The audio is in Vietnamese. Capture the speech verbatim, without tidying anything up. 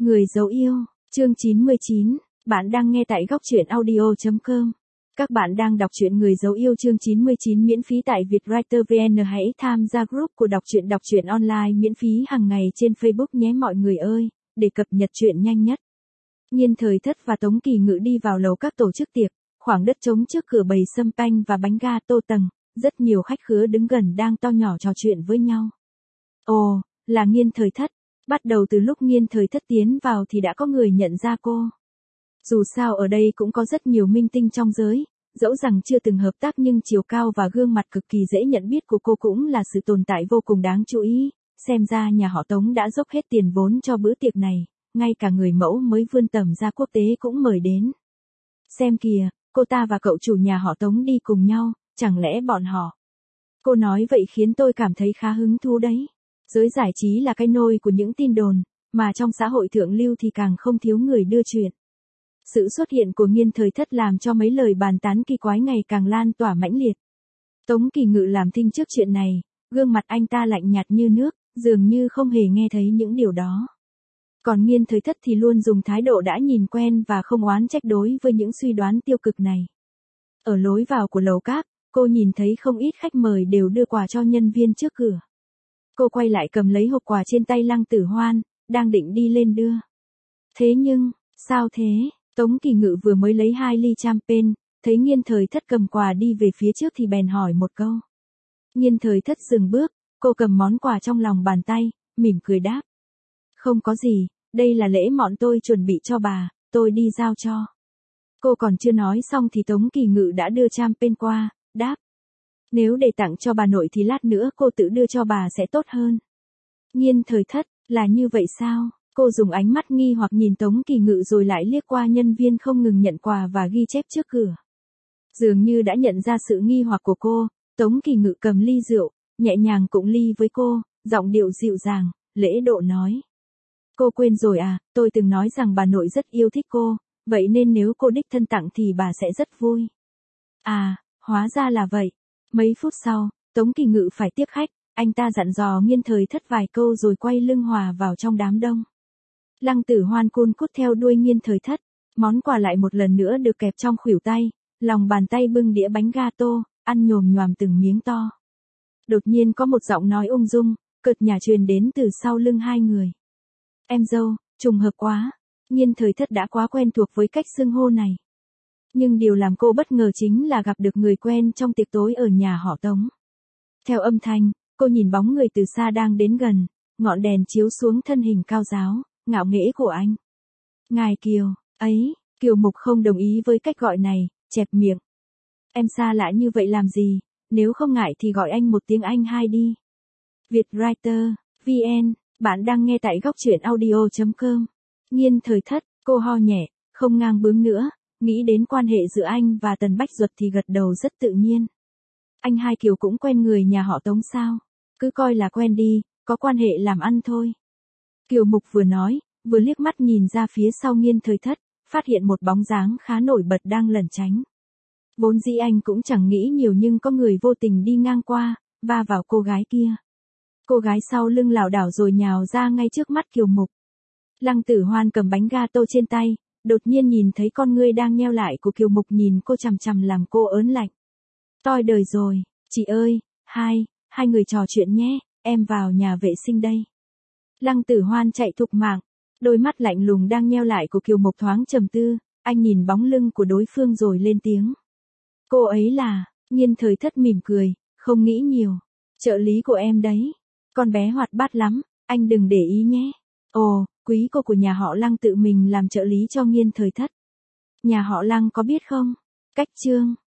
Người dấu yêu, chương chín mươi chín, bạn đang nghe tại góc truyện audio chấm com. Các bạn đang đọc truyện Người dấu yêu chương chín mươi chín miễn phí tại Vietwriter vê en. Hãy tham gia group của đọc truyện đọc truyện online miễn phí hàng ngày trên Facebook nhé mọi người ơi, để cập nhật truyện nhanh nhất. Nhiên Thời Thất và Tống Kỳ Ngự đi vào lầu các tổ chức tiệc, khoảng đất trống trước cửa bày sâm panh và bánh ga tô tầng, rất nhiều khách khứa đứng gần đang to nhỏ trò chuyện với nhau. Ồ, là Nhiên Thời Thất. Bắt đầu từ lúc Nhiên Thời Thất tiến vào thì đã có người nhận ra cô. Dù sao ở đây cũng có rất nhiều minh tinh trong giới, dẫu rằng chưa từng hợp tác nhưng chiều cao và gương mặt cực kỳ dễ nhận biết của cô cũng là sự tồn tại vô cùng đáng chú ý. Xem ra nhà họ Tống đã dốc hết tiền vốn cho bữa tiệc này, ngay cả người mẫu mới vươn tầm ra quốc tế cũng mời đến. Xem kìa, cô ta và cậu chủ nhà họ Tống đi cùng nhau, chẳng lẽ bọn họ... Cô nói vậy khiến tôi cảm thấy khá hứng thú đấy. Giới giải trí là cái nôi của những tin đồn, mà trong xã hội thượng lưu thì càng không thiếu người đưa chuyện. Sự xuất hiện của Nhiên Thời Thất làm cho mấy lời bàn tán kỳ quái ngày càng lan tỏa mãnh liệt. Tống Kỳ Ngự làm thinh trước chuyện này, gương mặt anh ta lạnh nhạt như nước, dường như không hề nghe thấy những điều đó. Còn Nhiên Thời Thất thì luôn dùng thái độ đã nhìn quen và không oán trách đối với những suy đoán tiêu cực này. Ở lối vào của lầu cát, cô nhìn thấy không ít khách mời đều đưa quà cho nhân viên trước cửa. Cô quay lại cầm lấy hộp quà trên tay Lăng Tử Hoan, đang định đi lên đưa. Thế nhưng, sao thế? Tống Kỳ Ngự vừa mới lấy hai ly champagne, thấy Nhiên Thời Thất cầm quà đi về phía trước thì bèn hỏi một câu. Nhiên Thời Thất dừng bước, cô cầm món quà trong lòng bàn tay, mỉm cười đáp. Không có gì, đây là lễ mọn tôi chuẩn bị cho bà, tôi đi giao cho. Cô còn chưa nói xong thì Tống Kỳ Ngự đã đưa champagne qua, đáp. Nếu để tặng cho bà nội thì lát nữa cô tự đưa cho bà sẽ tốt hơn. Nhiên Thời Thất, là như vậy sao? Cô dùng ánh mắt nghi hoặc nhìn Tống Kỳ Ngự rồi lại liếc qua nhân viên không ngừng nhận quà và ghi chép trước cửa. Dường như đã nhận ra sự nghi hoặc của cô, Tống Kỳ Ngự cầm ly rượu, nhẹ nhàng cụng ly với cô, giọng điệu dịu dàng, lễ độ nói. Cô quên rồi à, tôi từng nói rằng bà nội rất yêu thích cô, vậy nên nếu cô đích thân tặng thì bà sẽ rất vui. À, hóa ra là vậy. Mấy phút sau, Tống Kỳ Ngự phải tiếp khách, anh ta dặn dò Nhiên Thời Thất vài câu rồi quay lưng hòa vào trong đám đông. Lăng Tử Hoan cun cút theo đuôi Nhiên Thời Thất, món quà lại một lần nữa được kẹp trong khuỷu tay, lòng bàn tay bưng đĩa bánh gato, ăn nhồm nhoàm từng miếng to. Đột nhiên có một giọng nói ung dung, cợt nhả truyền đến từ sau lưng hai người. Em dâu, trùng hợp quá. Nhiên Thời Thất đã quá quen thuộc với cách xưng hô này. Nhưng điều làm cô bất ngờ chính là gặp được người quen trong tiệc tối ở nhà họ Tống. Theo âm thanh, cô nhìn bóng người từ xa đang đến gần, ngọn đèn chiếu xuống thân hình cao ráo, ngạo nghễ của anh. Ngài Kiều, ấy, Kiều Mục không đồng ý với cách gọi này, chẹp miệng. Em xa lạ như vậy làm gì, nếu không ngại thì gọi anh một tiếng anh hai đi. Vietwriter, vê en, bạn đang nghe tại góc truyện audio chấm com. Nhiên Thời Thất, cô ho nhẹ, không ngang bướng nữa. Nghĩ đến quan hệ giữa anh và Tần Bách Duật thì gật đầu rất tự nhiên. Anh hai Kiều cũng quen người nhà họ Tống sao? Cứ coi là quen đi, có quan hệ làm ăn thôi. Kiều Mục vừa nói, vừa liếc mắt nhìn ra phía sau Nhiên Thời Thất, phát hiện một bóng dáng khá nổi bật đang lẩn tránh. Vốn dĩ anh cũng chẳng nghĩ nhiều nhưng có người vô tình đi ngang qua, va vào cô gái kia. Cô gái sau lưng lảo đảo rồi nhào ra ngay trước mắt Kiều Mục. Lăng Tử Hoan cầm bánh gato trên tay. Đột nhiên nhìn thấy con ngươi đang nheo lại của Kiều Mục nhìn cô chằm chằm làm cô ớn lạnh. Toi đời rồi, chị ơi, hai, hai người trò chuyện nhé, em vào nhà vệ sinh đây. Lăng Tử Hoan chạy thục mạng, đôi mắt lạnh lùng đang nheo lại của Kiều Mục thoáng trầm tư, anh nhìn bóng lưng của đối phương rồi lên tiếng. Cô ấy là, Nhiên Thời Thất mỉm cười, không nghĩ nhiều, trợ lý của em đấy, con bé hoạt bát lắm, anh đừng để ý nhé. Ồ, quý cô của nhà họ Lăng tự mình làm trợ lý cho Nhiên Thời Thất. Nhà họ Lăng có biết không? Cách Trương,